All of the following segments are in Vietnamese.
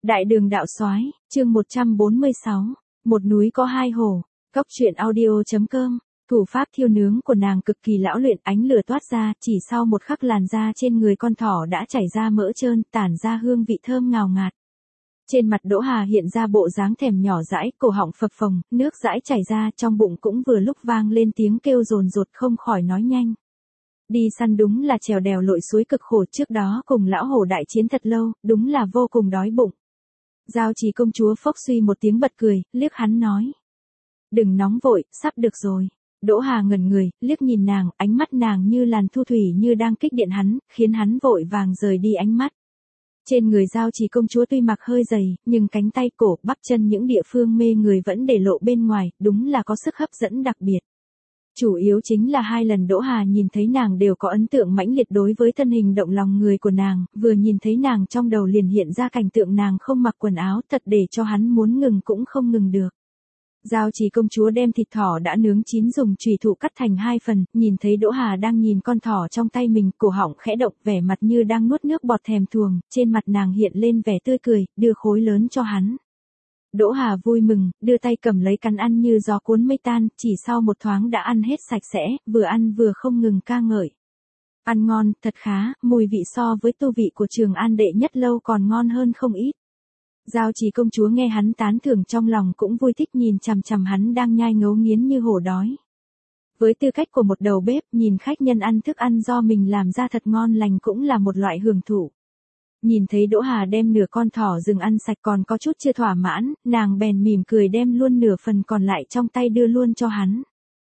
Đại đường đạo soái, chương 146, một núi có hai hồ, Cốc truyện audio.com. Thủ pháp thiêu nướng của nàng cực kỳ lão luyện, ánh lửa toát ra, chỉ sau một khắc làn da trên người con thỏ đã chảy ra mỡ trơn, tản ra hương vị thơm ngào ngạt. Trên mặt Đỗ Hà hiện ra bộ dáng thèm nhỏ dãi, cổ họng phập phồng, nước dãi chảy ra, trong bụng cũng vừa lúc vang lên tiếng kêu dồn dột không khỏi nói nhanh. Đi săn đúng là trèo đèo lội suối cực khổ, trước đó cùng lão hổ đại chiến thật lâu, đúng là vô cùng đói bụng. Giao Trì công chúa phốc suy một tiếng bật cười, liếc hắn nói. Đừng nóng vội, sắp được rồi. Đỗ Hà ngẩn người, liếc nhìn nàng, ánh mắt nàng như làn thu thủy như đang kích điện hắn, khiến hắn vội vàng rời đi ánh mắt. Trên người Giao Trì công chúa tuy mặc hơi dày, nhưng cánh tay cổ, bắp chân những địa phương mê người vẫn để lộ bên ngoài, đúng là có sức hấp dẫn đặc biệt. Chủ yếu chính là hai lần Đỗ Hà nhìn thấy nàng đều có ấn tượng mãnh liệt đối với thân hình động lòng người của nàng, vừa nhìn thấy nàng trong đầu liền hiện ra cảnh tượng nàng không mặc quần áo, thật để cho hắn muốn ngừng cũng không ngừng được. Giao Trì công chúa đem thịt thỏ đã nướng chín dùng chùy thủ cắt thành hai phần, nhìn thấy Đỗ Hà đang nhìn con thỏ trong tay mình, cổ họng khẽ động, vẻ mặt như đang nuốt nước bọt thèm thuồng, trên mặt nàng hiện lên vẻ tươi cười, đưa khối lớn cho hắn. Đỗ Hà vui mừng, đưa tay cầm lấy cắn ăn như gió cuốn mây tan, chỉ sau một thoáng đã ăn hết sạch sẽ, vừa ăn vừa không ngừng ca ngợi. Ăn ngon, thật khá, mùi vị so với tu vị của Trường An đệ nhất lâu còn ngon hơn không ít. Giao Trì công chúa nghe hắn tán thưởng trong lòng cũng vui thích, nhìn chằm chằm hắn đang nhai ngấu nghiến như hổ đói. Với tư cách của một đầu bếp, nhìn khách nhân ăn thức ăn do mình làm ra thật ngon lành cũng là một loại hưởng thụ. Nhìn thấy Đỗ Hà đem nửa con thỏ rừng ăn sạch còn có chút chưa thỏa mãn, nàng bèn mỉm cười đem luôn nửa phần còn lại trong tay đưa luôn cho hắn.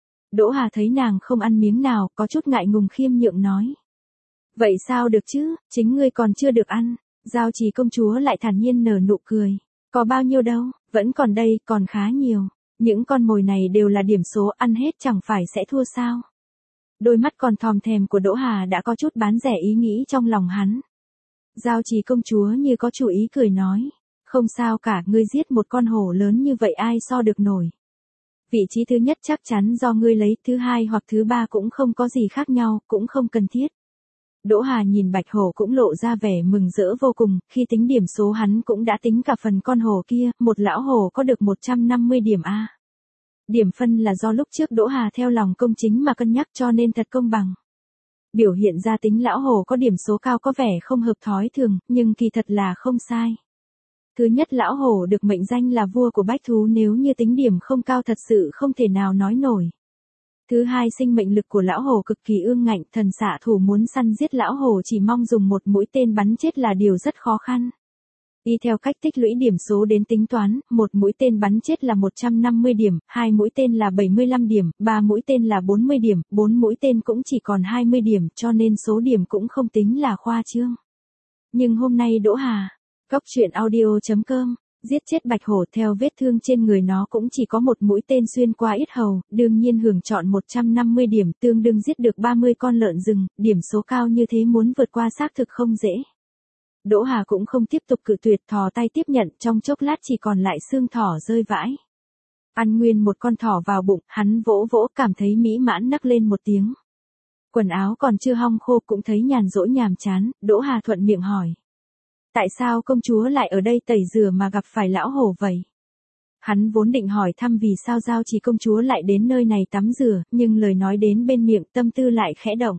Đỗ Hà thấy nàng không ăn miếng nào, có chút ngại ngùng khiêm nhượng nói. Vậy sao được chứ, chính ngươi còn chưa được ăn. Giao Trì công chúa lại thản nhiên nở nụ cười. Có bao nhiêu đâu, vẫn còn đây, còn khá nhiều. Những con mồi này đều là điểm số, ăn hết chẳng phải sẽ thua sao. Đôi mắt còn thòm thèm của Đỗ Hà đã có chút bán rẻ ý nghĩ trong lòng hắn. Giao Trì công chúa như có chủ ý cười nói. Không sao cả, ngươi giết một con hổ lớn như vậy ai so được nổi. Vị trí thứ nhất chắc chắn do ngươi lấy, thứ hai hoặc thứ ba cũng không có gì khác nhau, cũng không cần thiết. Đỗ Hà nhìn bạch hổ cũng lộ ra vẻ mừng rỡ vô cùng, khi tính điểm số hắn cũng đã tính cả phần con hổ kia, một lão hổ có được 150 điểm A. Điểm phân là do lúc trước Đỗ Hà theo lòng công chính mà cân nhắc cho nên thật công bằng. Biểu hiện ra tính lão hổ có điểm số cao có vẻ không hợp thói thường, nhưng kỳ thật là không sai. Thứ nhất, lão hổ được mệnh danh là vua của bách thú, nếu như tính điểm không cao thật sự không thể nào nói nổi. Thứ hai, sinh mệnh lực của lão hổ cực kỳ ương ngạnh, thần xạ thủ muốn săn giết lão hổ chỉ mong dùng một mũi tên bắn chết là điều rất khó khăn. Y theo cách tích lũy điểm số đến tính toán, một mũi tên bắn chết là 150 điểm, hai mũi tên là 75 điểm, ba mũi tên là 40 điểm, bốn mũi tên cũng chỉ còn 20 điểm, cho nên số điểm cũng không tính là khoa trương. Nhưng hôm nay Đỗ Hà, Cốc truyện audio.com, giết chết bạch hổ, theo vết thương trên người nó cũng chỉ có một mũi tên xuyên qua yết hầu, đương nhiên hưởng chọn 150 điểm, tương đương giết được 30 con lợn rừng, điểm số cao như thế muốn vượt qua xác thực không dễ. Đỗ Hà cũng không tiếp tục cự tuyệt, thò tay tiếp nhận, trong chốc lát chỉ còn lại xương thỏ rơi vãi. Ăn nguyên một con thỏ vào bụng, hắn vỗ vỗ cảm thấy mỹ mãn nấc lên một tiếng. Quần áo còn chưa hong khô cũng thấy nhàn rỗi nhàm chán, Đỗ Hà thuận miệng hỏi. Tại sao công chúa lại ở đây tẩy rửa mà gặp phải lão hổ vậy? Hắn vốn định hỏi thăm vì sao Giao Trì công chúa lại đến nơi này tắm rửa, nhưng lời nói đến bên miệng tâm tư lại khẽ động.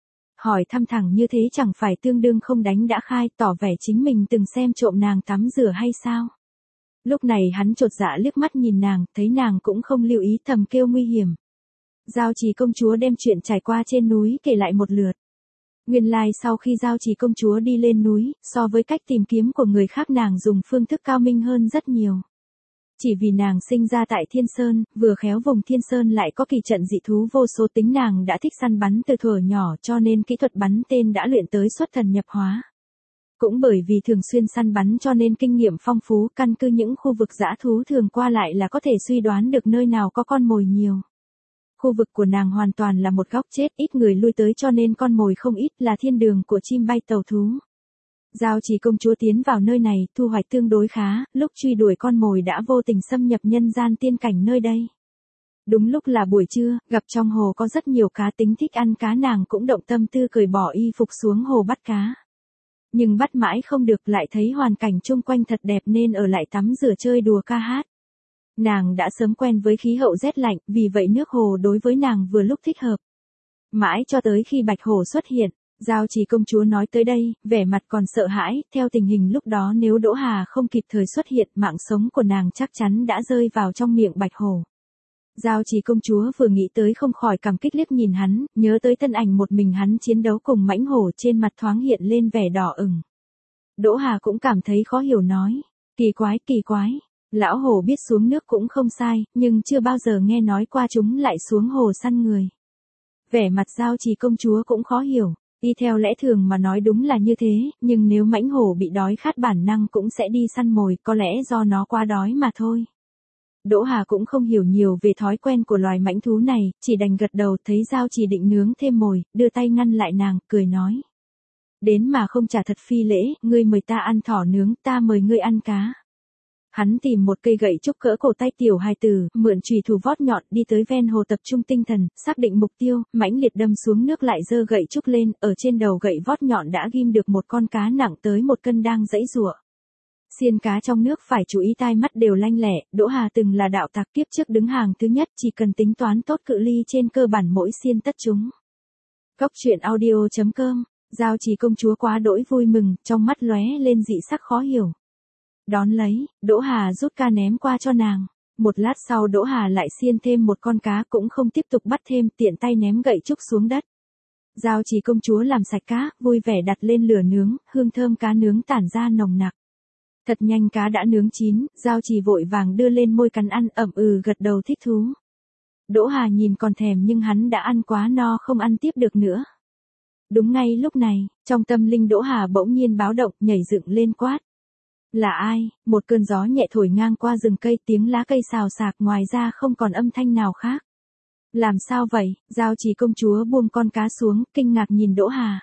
Hỏi thăm thẳng như thế chẳng phải tương đương không đánh đã khai, tỏ vẻ chính mình từng xem trộm nàng tắm rửa hay sao? Lúc này hắn chột dạ liếc mắt nhìn nàng, thấy nàng cũng không lưu ý, thầm kêu nguy hiểm. Giao Trì công chúa đem chuyện trải qua trên núi kể lại một lượt. Nguyên lai sau khi Giao Trì công chúa đi lên núi, so với cách tìm kiếm của người khác nàng dùng phương thức cao minh hơn rất nhiều. Chỉ vì nàng sinh ra tại Thiên Sơn, vừa khéo vùng Thiên Sơn lại có kỳ trận dị thú vô số, tính nàng đã thích săn bắn từ thuở nhỏ cho nên kỹ thuật bắn tên đã luyện tới xuất thần nhập hóa. Cũng bởi vì thường xuyên săn bắn cho nên kinh nghiệm phong phú, căn cứ những khu vực dã thú thường qua lại là có thể suy đoán được nơi nào có con mồi nhiều. Khu vực của nàng hoàn toàn là một góc chết, ít người lui tới cho nên con mồi không ít, là thiên đường của chim bay tàu thú. Giao Trì công chúa tiến vào nơi này, thu hoạch tương đối khá, lúc truy đuổi con mồi đã vô tình xâm nhập nhân gian tiên cảnh nơi đây. Đúng lúc là buổi trưa, gặp trong hồ có rất nhiều cá, tính thích ăn cá nàng cũng động tâm tư cởi bỏ y phục xuống hồ bắt cá. nhưng bắt mãi không được, lại thấy hoàn cảnh chung quanh thật đẹp nên ở lại tắm rửa chơi đùa ca hát. Nàng đã sớm quen với khí hậu rét lạnh, vì vậy nước hồ đối với nàng vừa lúc thích hợp. Mãi cho tới khi Bạch Hổ xuất hiện, Giao Trì công chúa nói tới đây, vẻ mặt còn sợ hãi, theo tình hình lúc đó nếu Đỗ Hà không kịp thời xuất hiện, mạng sống của nàng chắc chắn đã rơi vào trong miệng Bạch Hổ. Giao Trì công chúa vừa nghĩ tới không khỏi cảm kích liếc nhìn hắn, nhớ tới thân ảnh một mình hắn chiến đấu cùng mãnh hổ, trên mặt thoáng hiện lên vẻ đỏ ửng. Đỗ Hà cũng cảm thấy khó hiểu nói, kỳ quái, lão hổ biết xuống nước cũng không sai, nhưng chưa bao giờ nghe nói qua chúng lại xuống hồ săn người. Vẻ mặt Giao Trì công chúa cũng khó hiểu, y theo lẽ thường mà nói đúng là như thế, nhưng nếu mãnh hổ bị đói khát bản năng cũng sẽ đi săn mồi, có lẽ do nó quá đói mà thôi. Đỗ Hà cũng không hiểu nhiều về thói quen của loài mãnh thú này, chỉ đành gật đầu, thấy Giao Trì định nướng thêm mồi, đưa tay ngăn lại nàng, cười nói. Đến mà không trả thật phi lễ, ngươi mời ta ăn thỏ nướng, ta mời ngươi ăn cá. Hắn tìm một cây gậy trúc cỡ cổ tay tiểu hài tử, mượn chùy thủ vót nhọn, đi tới ven hồ tập trung tinh thần, xác định mục tiêu, mãnh liệt đâm xuống nước, lại giơ gậy trúc lên, ở trên đầu gậy vót nhọn đã ghim được một con cá nặng tới 1 cân đang giãy giụa. Xiên cá trong nước phải chú ý, tai mắt đều lanh lẹ, Đỗ Hà từng là đạo tặc kiếp trước đứng hàng thứ nhất, chỉ cần tính toán tốt cự ly trên cơ bản mỗi xiên tất chúng. Cốc truyện audio.com, Giao Trì công chúa quá đỗi vui mừng, trong mắt lóe lên dị sắc khó hiểu. Đón lấy, Đỗ Hà rút ca ném qua cho nàng. Một lát sau Đỗ Hà lại xiên thêm một con cá, cũng không tiếp tục bắt thêm, tiện tay ném gậy trúc xuống đất. Giao Trì công chúa làm sạch cá, vui vẻ đặt lên lửa nướng, hương thơm cá nướng tản ra nồng nặc. Thật nhanh cá đã nướng chín, Giao Trì vội vàng đưa lên môi cắn ăn, gật đầu thích thú. Đỗ Hà nhìn còn thèm nhưng hắn đã ăn quá no không ăn tiếp được nữa. Đúng ngay lúc này, trong tâm linh Đỗ Hà bỗng nhiên báo động, nhảy dựng lên quát. Là ai? Một cơn gió nhẹ thổi ngang qua rừng cây, tiếng lá cây xào xạc, ngoài ra không còn âm thanh nào khác. Làm sao vậy? Giao Trì công chúa buông con cá xuống, kinh ngạc nhìn Đỗ Hà.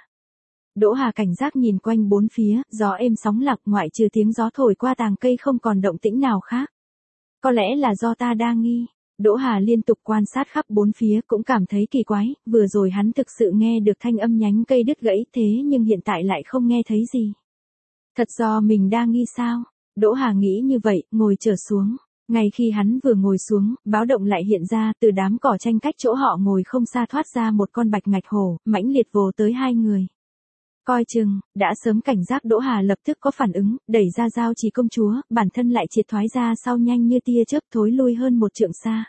Đỗ Hà cảnh giác nhìn quanh bốn phía, gió êm sóng lặng, ngoại trừ tiếng gió thổi qua tàng cây không còn động tĩnh nào khác. Có lẽ là do ta đa nghi. Đỗ Hà liên tục quan sát khắp bốn phía, cũng cảm thấy kỳ quái, vừa rồi hắn thực sự nghe được thanh âm nhánh cây đứt gãy, thế nhưng hiện tại lại không nghe thấy gì. Thật do mình đa nghi sao? Đỗ Hà nghĩ như vậy, ngồi trở xuống. Ngay khi hắn vừa ngồi xuống, báo động lại hiện ra, từ đám cỏ tranh cách chỗ họ ngồi không xa thoát ra một con bạch ngạch hổ, mãnh liệt vồ tới hai người. Coi chừng, đã sớm cảnh giác Đỗ Hà lập tức có phản ứng, đẩy ra Giao Trì công chúa, bản thân lại triệt thoái ra sau nhanh như tia chớp, thối lui hơn 1 trượng xa.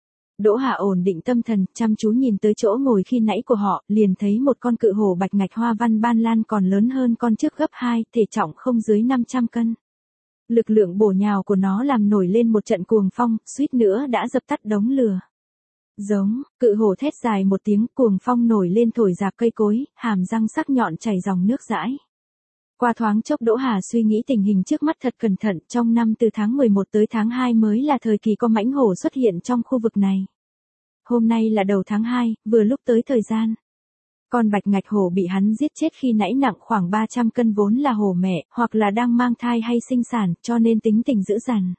Đỗ Hà ổn định tâm thần, chăm chú nhìn tới chỗ ngồi khi nãy của họ, liền thấy một con cự hổ bạch ngạch hoa văn ban lan còn lớn hơn con trước gấp 2, thể trọng không dưới 500 cân. Lực lượng bổ nhào của nó làm nổi lên một trận cuồng phong, suýt nữa đã dập tắt đống lửa. Giống, cự hổ thét dài một tiếng, cuồng phong nổi lên thổi rạp cây cối, hàm răng sắc nhọn chảy dòng nước dãi. Qua thoáng chốc Đỗ Hà suy nghĩ tình hình trước mắt thật cẩn thận, trong năm từ tháng 11 tới tháng 2 mới là thời kỳ có mãnh hổ xuất hiện trong khu vực này. Hôm nay là đầu tháng 2, vừa lúc tới thời gian. Con bạch ngạch hổ bị hắn giết chết khi nãy nặng khoảng 300 cân, vốn là hổ mẹ, hoặc là đang mang thai hay sinh sản, cho nên tính tình dữ dằn.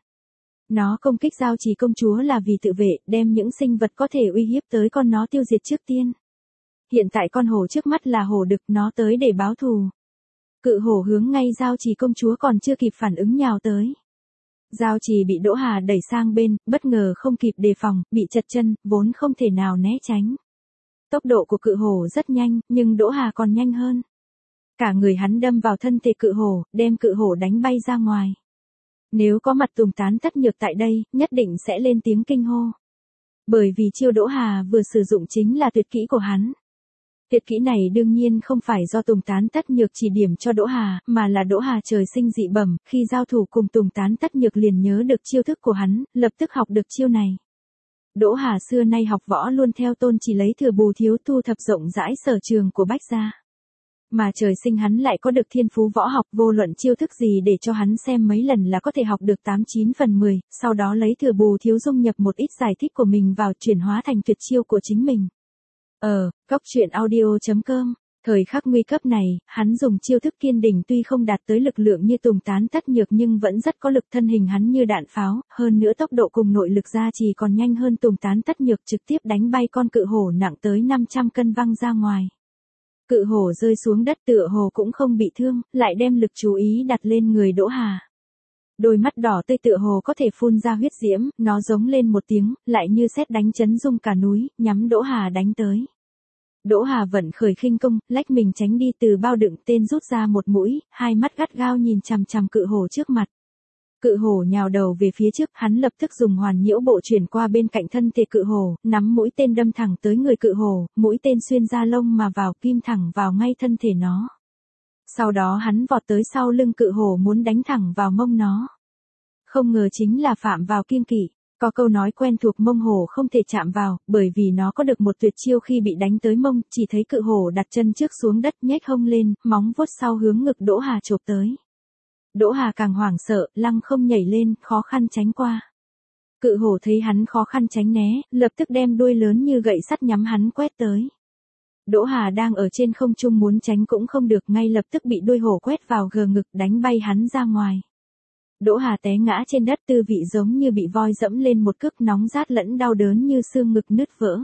Nó công kích Giao Trì công chúa là vì tự vệ, đem những sinh vật có thể uy hiếp tới con nó tiêu diệt trước tiên. Hiện tại con hổ trước mắt là hổ đực, nó tới để báo thù. Cự hổ hướng ngay Giao Trì công chúa, còn chưa kịp phản ứng nhào tới. Giao Trì bị Đỗ Hà đẩy sang bên, bất ngờ không kịp đề phòng, bị chật chân, vốn không thể nào né tránh. Tốc độ của cự hổ rất nhanh, nhưng Đỗ Hà còn nhanh hơn. Cả người hắn đâm vào thân thể cự hổ, đem cự hổ đánh bay ra ngoài. Nếu có mặt Tùng Tán Tất Nhược tại đây, nhất định sẽ lên tiếng kinh hô. Bởi vì chiêu Đỗ Hà vừa sử dụng chính là tuyệt kỹ của hắn. Tuyệt kỹ này đương nhiên không phải do Tùng Tán Tất Nhược chỉ điểm cho Đỗ Hà, mà là Đỗ Hà trời sinh dị bẩm, khi giao thủ cùng Tùng Tán Tất Nhược liền nhớ được chiêu thức của hắn, lập tức học được chiêu này. Đỗ Hà xưa nay học võ luôn theo tôn chỉ lấy thừa bù thiếu, thu thập rộng rãi sở trường của Bách gia. Mà trời sinh hắn lại có được thiên phú võ học, vô luận chiêu thức gì để cho hắn xem mấy lần là có thể học được 89 phần 10, sau đó lấy thừa bù thiếu dung nhập một ít giải thích của mình vào, chuyển hóa thành tuyệt chiêu của chính mình. Cốc truyện audio.com, thời khắc nguy cấp này, hắn dùng chiêu thức kiên đỉnh, tuy không đạt tới lực lượng như Tùng Tán Tất Nhược nhưng vẫn rất có lực, thân hình hắn như đạn pháo, hơn nữa tốc độ cùng nội lực Gia Trì còn nhanh hơn Tùng Tán Tất Nhược, trực tiếp đánh bay con cự hổ nặng tới 500 cân văng ra ngoài. Cự hổ rơi xuống đất tựa hồ cũng không bị thương, lại đem lực chú ý đặt lên người Đỗ Hà. Đôi mắt đỏ tươi tựa hồ có thể phun ra huyết diễm, nó giống lên một tiếng, lại như sét đánh chấn rung cả núi, nhắm Đỗ Hà đánh tới. Đỗ Hà vận khởi khinh công, lách mình tránh đi, từ bao đựng tên rút ra một mũi, hai mắt gắt gao nhìn chằm chằm cự hổ trước mặt. Cự hổ nhào đầu về phía trước, hắn lập tức dùng hoàn nhiễu bộ chuyển qua bên cạnh thân thể cự hổ, nắm mũi tên đâm thẳng tới người cự hổ, mũi tên xuyên da lông mà vào, kim thẳng vào ngay thân thể nó. Sau đó hắn vọt tới sau lưng cự hổ muốn đánh thẳng vào mông nó. Không ngờ chính là phạm vào kim kỷ. Có câu nói quen thuộc, mông hổ không thể chạm vào, bởi vì nó có được một tuyệt chiêu khi bị đánh tới mông, chỉ thấy cự hổ đặt chân trước xuống đất, nhếch hông lên, móng vuốt sau hướng ngực Đỗ Hà chộp tới. Đỗ Hà càng hoảng sợ, lăng không nhảy lên, khó khăn tránh qua. Cự hổ thấy hắn khó khăn tránh né, lập tức đem đuôi lớn như gậy sắt nhắm hắn quét tới. Đỗ Hà đang ở trên không trung muốn tránh cũng không được, ngay lập tức bị đuôi hổ quét vào gờ ngực, đánh bay hắn ra ngoài. Đỗ Hà té ngã trên đất, tư vị giống như bị voi dẫm lên một cước, nóng rát lẫn đau đớn như xương ngực nứt vỡ.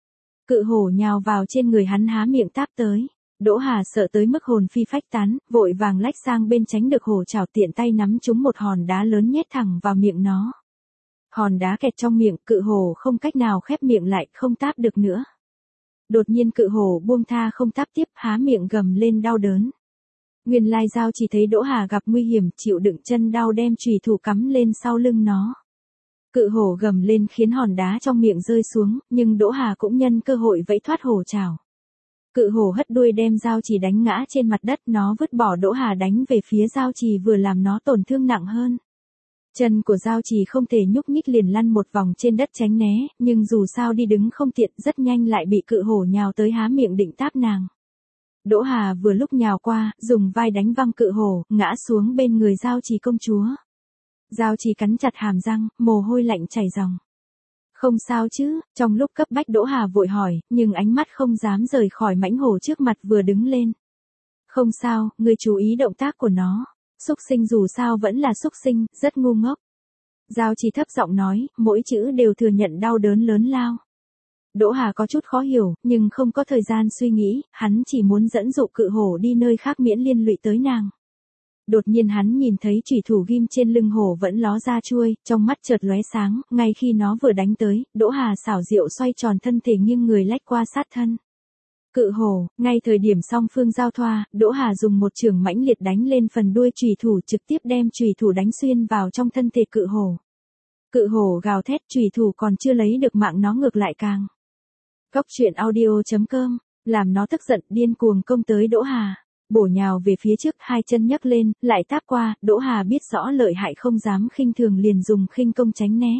Cự hổ nhào vào trên người hắn, há miệng táp tới. Đỗ Hà sợ tới mức hồn phi phách tán, vội vàng lách sang bên tránh được hổ chảo, tiện tay nắm trúng một hòn đá lớn nhét thẳng vào miệng nó. Hòn đá kẹt trong miệng, cự hổ không cách nào khép miệng lại, không táp được nữa. Đột nhiên cự hổ buông tha không táp tiếp, há miệng gầm lên đau đớn. Nguyên lai Giao chỉ thấy Đỗ Hà gặp nguy hiểm, chịu đựng chân đau đem chùy thủ cắm lên sau lưng nó. Cự hổ gầm lên khiến hòn đá trong miệng rơi xuống, nhưng Đỗ Hà cũng nhân cơ hội vẫy thoát hổ chảo. Cự hổ hất đuôi đem Giao chỉ đánh ngã trên mặt đất, nó vứt bỏ Đỗ Hà đánh về phía Giao chỉ, vừa làm nó tổn thương nặng hơn. Chân của Giao chỉ không thể nhúc nhích, liền lăn một vòng trên đất tránh né, nhưng dù sao đi đứng không tiện, rất nhanh lại bị cự hổ nhào tới há miệng định táp nàng. Đỗ Hà vừa lúc nhào qua, dùng vai đánh văng cự hổ, ngã xuống bên người Giao chỉ công chúa. Giao chỉ cắn chặt hàm răng, mồ hôi lạnh chảy ròng. Không sao chứ? Trong lúc cấp bách Đỗ Hà vội hỏi, nhưng ánh mắt không dám rời khỏi mãnh hổ trước mặt, vừa đứng lên. Không sao, ngươi chú ý động tác của nó. Súc sinh dù sao vẫn là súc sinh, rất ngu ngốc. Giao chỉ thấp giọng nói, mỗi chữ đều thừa nhận đau đớn lớn lao. Đỗ Hà có chút khó hiểu, nhưng không có thời gian suy nghĩ, hắn chỉ muốn dẫn dụ cự hổ đi nơi khác miễn liên lụy tới nàng. Đột nhiên hắn nhìn thấy chủy thủ ghim trên lưng hổ vẫn ló ra chuôi, trong mắt chợt lóe sáng, ngay khi nó vừa đánh tới, Đỗ Hà xảo diệu xoay tròn thân thể nghiêng người lách qua sát thân. Cự hổ, ngay thời điểm song phương giao thoa, Đỗ Hà dùng một chưởng mãnh liệt đánh lên phần đuôi chủy thủ, trực tiếp đem chủy thủ đánh xuyên vào trong thân thể cự hổ. Cự hổ gào thét, chủy thủ còn chưa lấy được mạng nó ngược lại càng. Cóc truyện audio.com, làm nó tức giận điên cuồng công tới Đỗ Hà. Bổ nhào về phía trước, hai chân nhấc lên, lại táp qua, Đỗ Hà biết rõ lợi hại không dám khinh thường, liền dùng khinh công tránh né.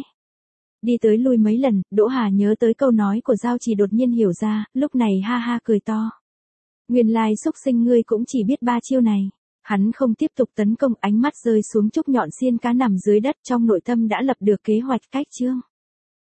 Đi tới lui mấy lần, Đỗ Hà nhớ tới câu nói của Giao chỉ, đột nhiên hiểu ra, lúc này ha ha cười to. Nguyên lai xúc sinh ngươi cũng chỉ biết ba chiêu này. Hắn không tiếp tục tấn công, ánh mắt rơi xuống trúc nhọn xiên cá nằm dưới đất, trong nội tâm đã lập được kế hoạch cách chương.